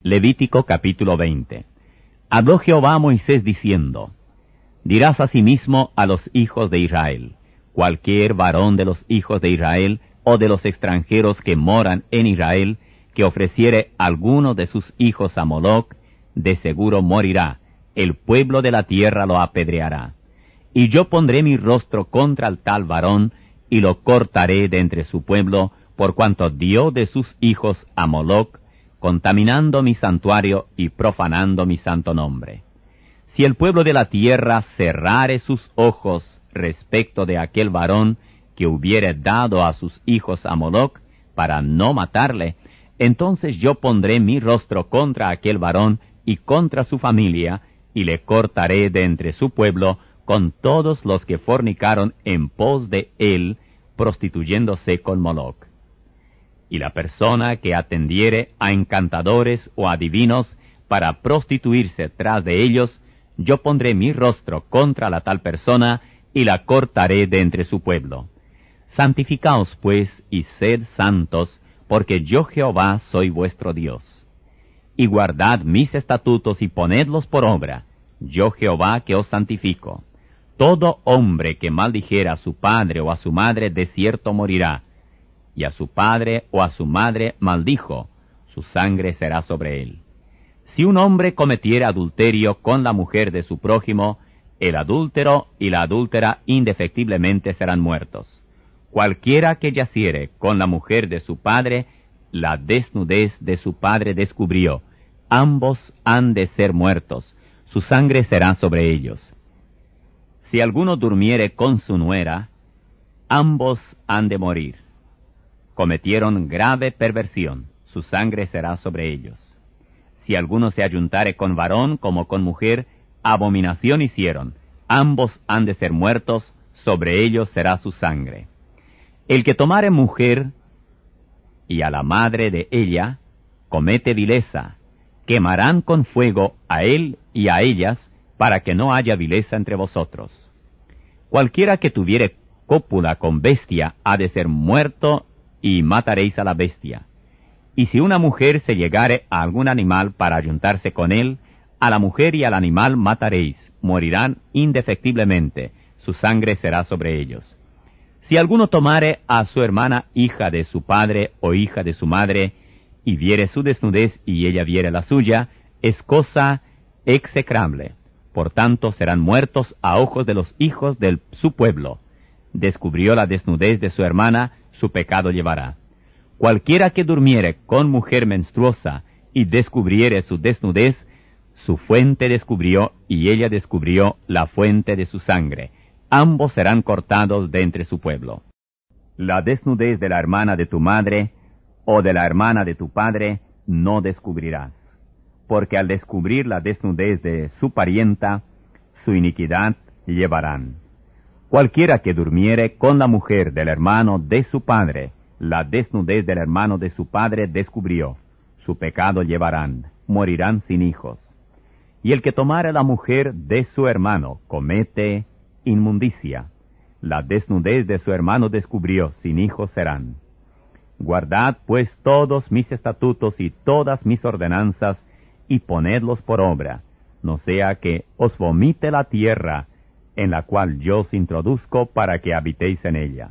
Levítico capítulo 20. Habló Jehová a Moisés diciendo: Dirás asimismo a los hijos de Israel: cualquier varón de los hijos de Israel o de los extranjeros que moran en Israel, que ofreciere alguno de sus hijos a Moloc, de seguro morirá, el pueblo de la tierra lo apedreará. Y yo pondré mi rostro contra el tal varón, y lo cortaré de entre su pueblo, por cuanto dio de sus hijos a Moloc, contaminando mi santuario y profanando mi santo nombre. Si el pueblo de la tierra cerrare sus ojos respecto de aquel varón que hubiere dado a sus hijos a Moloc, para no matarle, entonces yo pondré mi rostro contra aquel varón y contra su familia, y le cortaré de entre su pueblo con todos los que fornicaron en pos de él, prostituyéndose con Moloc. Y la persona que atendiere a encantadores o adivinos para prostituirse tras de ellos, yo pondré mi rostro contra la tal persona y la cortaré de entre su pueblo. Santificaos pues y sed santos, porque yo Jehová soy vuestro Dios. Y guardad mis estatutos y ponedlos por obra, yo Jehová que os santifico. Todo hombre que maldijera a su padre o a su madre de cierto morirá, y a su padre o a su madre maldijo, su sangre será sobre él. Si un hombre cometiera adulterio con la mujer de su prójimo, el adúltero y la adúltera indefectiblemente serán muertos. Cualquiera que yaciere con la mujer de su padre, la desnudez de su padre descubrió. Ambos han de ser muertos, su sangre será sobre ellos. Si alguno durmiere con su nuera, ambos han de morir. Cometieron grave perversión, su sangre será sobre ellos. Si alguno se ayuntare con varón como con mujer, abominación hicieron, ambos han de ser muertos, sobre ellos será su sangre. El que tomare mujer y a la madre de ella, comete vileza, quemarán con fuego a él y a ellas, para que no haya vileza entre vosotros. Cualquiera que tuviere cópula con bestia ha de ser muerto, y mataréis a la bestia. Y si una mujer se llegare a algún animal para ayuntarse con él, a la mujer y al animal mataréis, morirán indefectiblemente, su sangre será sobre ellos. Si alguno tomare a su hermana hija de su padre o hija de su madre, y viere su desnudez y ella viere la suya, es cosa execrable. Por tanto serán muertos a ojos de los hijos de su pueblo. Descubrió la desnudez de su hermana, su pecado llevará. Cualquiera que durmiere con mujer menstruosa y descubriere su desnudez, su fuente descubrió y ella descubrió la fuente de su sangre. Ambos serán cortados de entre su pueblo. La desnudez de la hermana de tu madre o de la hermana de tu padre no descubrirás, porque al descubrir la desnudez de su parienta, su iniquidad llevarán. Cualquiera que durmiere con la mujer del hermano de su padre, la desnudez del hermano de su padre descubrió, su pecado llevarán, morirán sin hijos. Y el que tomare la mujer de su hermano comete inmundicia, la desnudez de su hermano descubrió, sin hijos serán. Guardad pues todos mis estatutos y todas mis ordenanzas, y ponedlos por obra, no sea que os vomite la tierra, en la cual yo os introduzco para que habitéis en ella.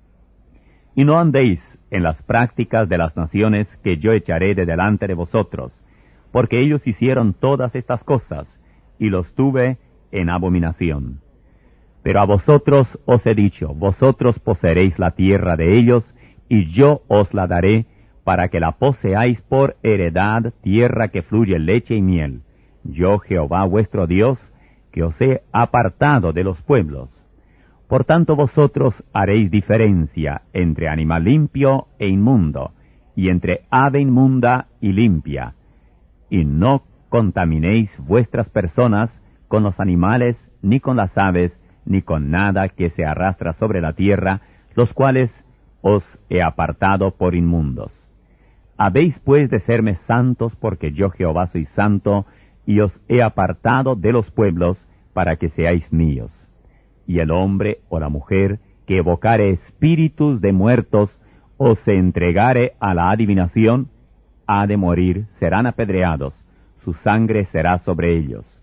Y no andéis en las prácticas de las naciones que yo echaré de delante de vosotros, porque ellos hicieron todas estas cosas, y los tuve en abominación. Pero a vosotros os he dicho, vosotros poseeréis la tierra de ellos, y yo os la daré, para que la poseáis por heredad, tierra que fluye leche y miel. Yo Jehová vuestro Dios, que os he apartado de los pueblos. Por tanto vosotros haréis diferencia entre animal limpio e inmundo, y entre ave inmunda y limpia, y no contaminéis vuestras personas con los animales, ni con las aves, ni con nada que se arrastra sobre la tierra, los cuales os he apartado por inmundos. Habéis pues de serme santos, porque yo Jehová soy santo, y os he apartado de los pueblos, para que seáis míos. Y el hombre o la mujer que evocare espíritus de muertos, o se entregare a la adivinación, ha de morir serán apedreados, su sangre será sobre ellos.